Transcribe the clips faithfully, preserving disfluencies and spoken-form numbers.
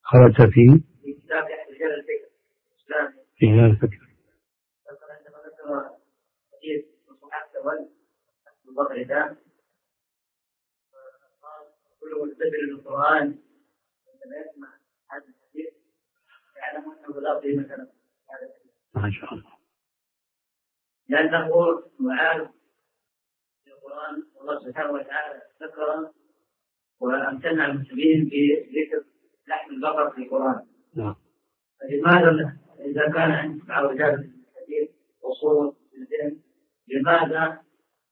خرج فيه في كتاب رجال الفكر رجال الفكر عندما ذكر حديث مصحف الأول البقرة ده قال كل مستدل القرآن عندما يسمع هذا الحديث يعلم أنه لا قيمة له هذا الحديث ما شاء الله، لأنه معارض للقرآن. والله سبحانه وتعالى ذكر وأمتنع المسلمين بذكر لحم البقر في القرآن. نعم. فلماذا إذا كان عند مع رجال الحديث وصول في الذهن لماذا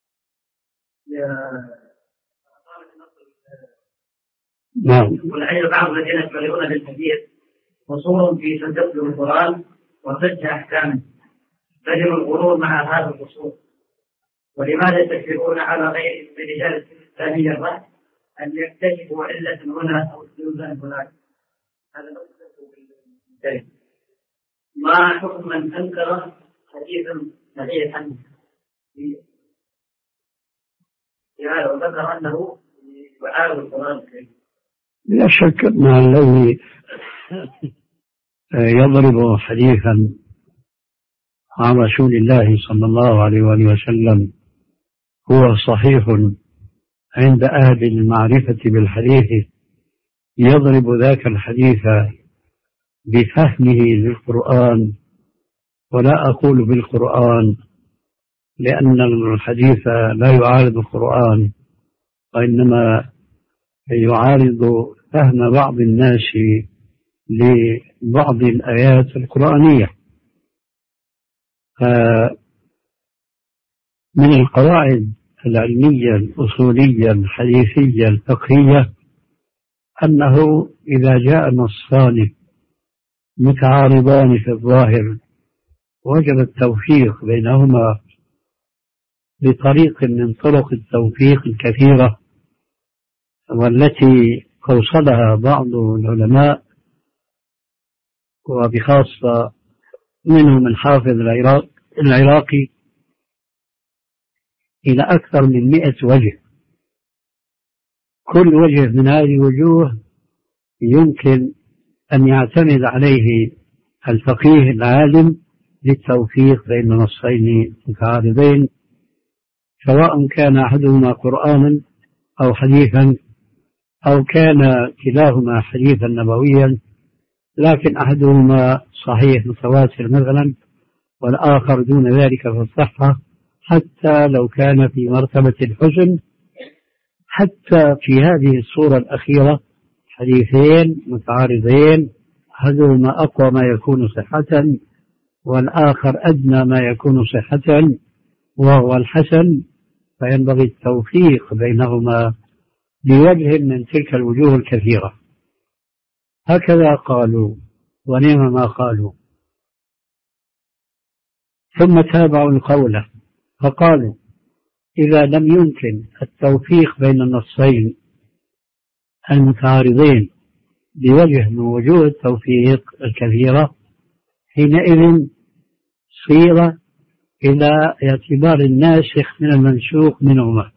نعم والعلم بعض الذين يشتغلون بالحديث وصول في تدبر القرآن وفتح أحكامه تجد الغرور مع هذا الوصول؟ ولماذا يستشرفون على غير رجال الثانية الرأي أن يكتشفوا علة هنا أو سلوكا هناك؟ هذا نقطة. ما حكم من أنكر حديثا صحيحا في هذا وذكر أنه يعارض القرآن الكريم؟ لا شك أن الذي يضرب حديثا عن رسول الله صلى الله عليه وآله وسلم هو صحيح عند أهل المعرفة بالحديث، يضرب ذاك الحديث بفهمه للقرآن، ولا أقول بالقرآن لأن الحديث لا يعارض القرآن، وإنما يعارض فهم بعض الناس لبعض الآيات القرآنية. من القواعد العلمية الأصولية الحديثية الفقهية أنه إذا جاء نصان متعارضان في الظاهر وجب التوفيق بينهما بطريق من طرق التوفيق الكثيرة والتي أوصلها بعض العلماء وبخاصة منهم الحافظ العراقي إلى أكثر من مئة وجه. كل وجه من هذه الوجوه يمكن أن يعتمد عليه الفقيه العالم للتوفيق بين نصين متعارضين، سواء كان أحدهما قرآنا أو حديثا أو كان كلاهما حديثا نبويا، لكن أحدهما صحيح متواتر مثلا والآخر دون ذلك في الصحة، حتى لو كان في مرتبة الحسن. حتى في هذه الصورة الأخيرة حديثين متعارضين أحدهما أقوى ما يكون صحة والآخر أدنى ما يكون صحة وهو الحسن، فينبغي التوفيق بينهما بوجه من تلك الوجوه الكثيرة. هكذا قالوا ونعم ما قالوا. ثم تابعوا القول فقالوا إذا لم يمكن التوفيق بين النصين المتعارضين بوجه من وجوه التوفيق الكثيرة، حينئذ صير إلى اعتبار الناسخ من المنسوخ منهما،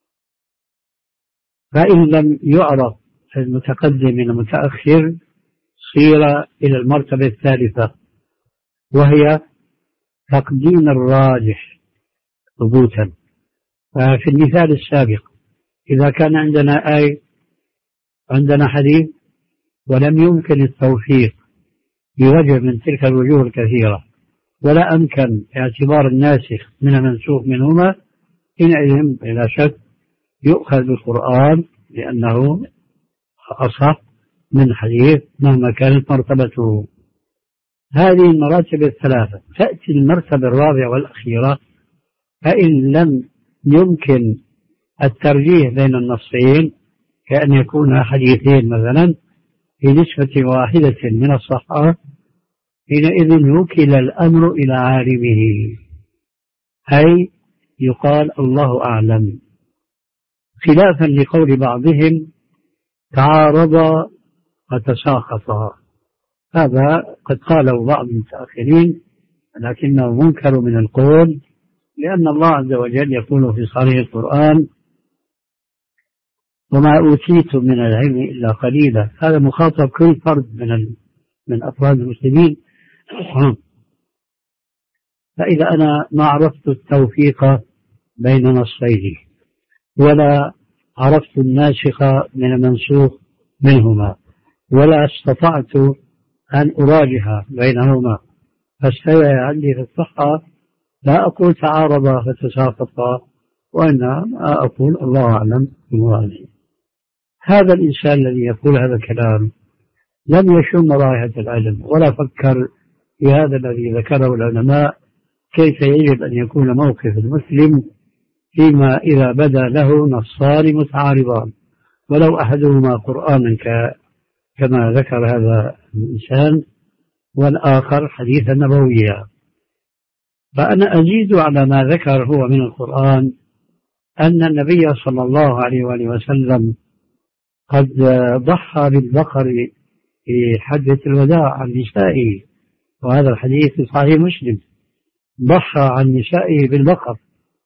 فإن لم يعرف المتقدم من المتأخر صير إلى المرتبة الثالثة وهي تقديم الراجح ثبوتا. ففي المثال السابق إذا كان عندنا آية عندنا حديث ولم يمكن التوفيق بوجه من تلك الوجوه الكثيرة ولا أمكن اعتبار الناسخ من المنسوخ منهما، حينئذ بلا شك يؤخذ بالقرآن لأنه أصح من حديث مهما كانت مرتبته. هذه المراتب الثلاثة. تأتي المرتبة الرابعة والأخيرة، فإن لم يمكن الترجيح بين النصين كأن يكون حديثين مثلا في نسبة واحدة من الصحة، حينئذ وكل الأمر إلى عالمه، أي يقال الله أعلم، خلافا لقول بعضهم تعارضا وتساقطا. هذا قد قاله بعض المتأخرين لكنه منكر من القول، لأن الله عز وجل يقول في صريح القرآن وما أوتيت من العلم إلا قليلا. هذا مخاطب كل فرد من من أفراد المسلمين. فإذا أنا ما عرفت التوفيق بين نصين ولا عرفت الناسخ من المنسوخ منهما ولا استطعت أن أراجح بينهما فاستوى عندي في الصحة، لا أقول تعارضا فتساقطا، وإنما أقول الله أعلم بمراده. هذا الإنسان الذي يقول هذا الكلام لم يشم رائحة العلم ولا فكر في هذا الذي ذكره العلماء، كيف يجب أن يكون موقف المسلم فيما إذا بدا له نصان متعارضان ولو أحدهما قرآنا كما ذكر هذا الإنسان والآخر حديثا نبويا. فأنا أزيد على ما ذكر هو من القرآن أن النبي صلى الله عليه وآله وسلم قد ضحى بالبقر في حجة الوداع عن نسائه، وهذا الحديث في صحيح مسلم، ضحى عن نسائه بالبقر.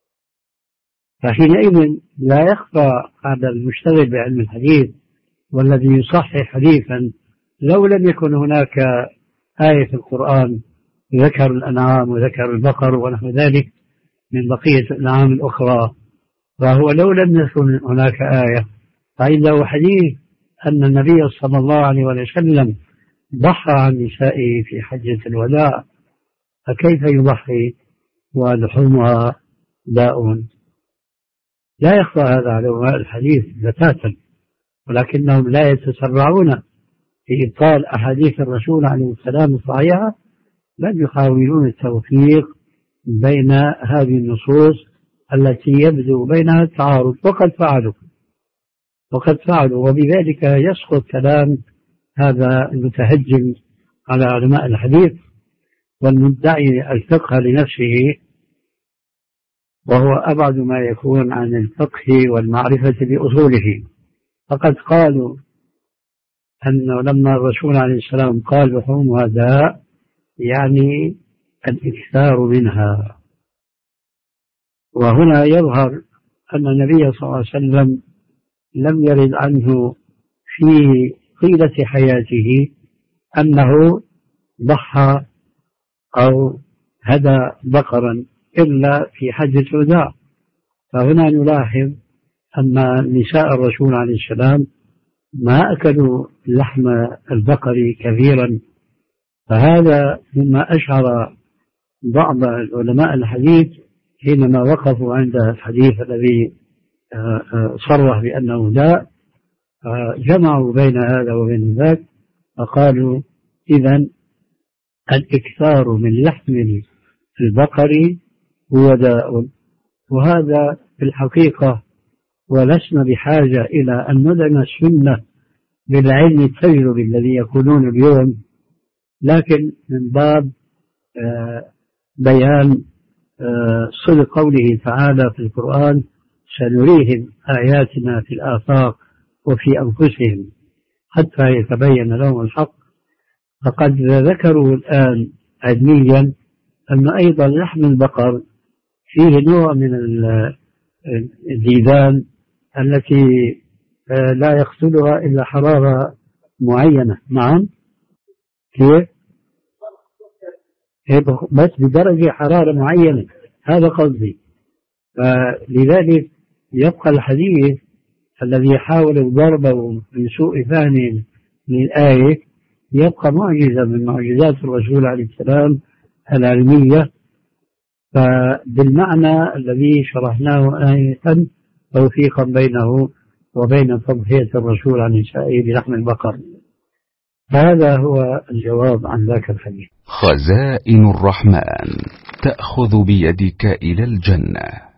فحينئذ لا يخفى على المشتغل بعلم الحديث والذي يصحح حديثا لو لم يكن هناك آية في القرآن ذكر الأنعام وذكر البقر ونحو ذلك من بقية الأنعام الأخرى، فهو لو لم يكن هناك آية فعنده حديث أن النبي صلى الله عليه وسلم ضحى عن نسائه في حجة الوداع، فكيف يضحي ولحومها داء؟ لا يخفى هذا على علماء الحديث بتاتا، ولكنهم لا يتسرعون في إبطال أحاديث الرسول عليه السلام الصحيحة، بل يحاولون التوفيق بين هذه النصوص التي يبدو بينها التعارض، وقد فعلوا وقد فعلوا وبذلك يسقط كلام هذا المتهجم على علماء الحديث والمدعي الفقه لنفسه، وهو أبعد ما يكون عن الفقه والمعرفة بأصوله. فقد قالوا أنه لما الرسول عليه السلام قال لحومها داء يعني الإكثار منها، وهنا يظهر أن النبي صلى الله عليه وسلم لم يرد عنه في طيلة حياته أنه ضحى أو هدى بقرا إلا في حجة الوداع. فهنا نلاحظ أن نساء الرسول عليه السلام ما أكلوا لحم البقر كثيرا، فهذا مما أشعر بعض علماء الحديث حينما وقفوا عند الحديث الذي صرح بأنه داء، جمعوا بين هذا وبين ذاك فقالوا إذن الإكثار من لحم البقر هو داء. وهذا في الحقيقة ولسنا بحاجة إلى أن ندعم السنة بالعلم التجربي الذي يقولون اليوم، لكن من باب بيان صدق قوله تعالى في القرآن سنريهم آياتنا في الآفاق وفي أنفسهم حتى يتبين لهم الحق. فقد ذكروا الآن علميا أن أيضا لحم البقر فيه نوع من الديدان التي لا يقتلها إلا حرارة معينة. نعم كيف؟ بس بدرجة حرارة معينة، هذا قصدي. فلذلك يبقى الحديث الذي يحاول ضربه من سوء فهم للآية يبقى معجزة من معجزات الرسول عليه السلام العلمية، فبالمعنى الذي شرحناه آية توفيقا بينه وبين تضحية الرسول عن نسائه بلحم البقر. هذا هو الجواب عن ذاك الحديث. خزائن الرحمن تأخذ بيدك إلى الجنة.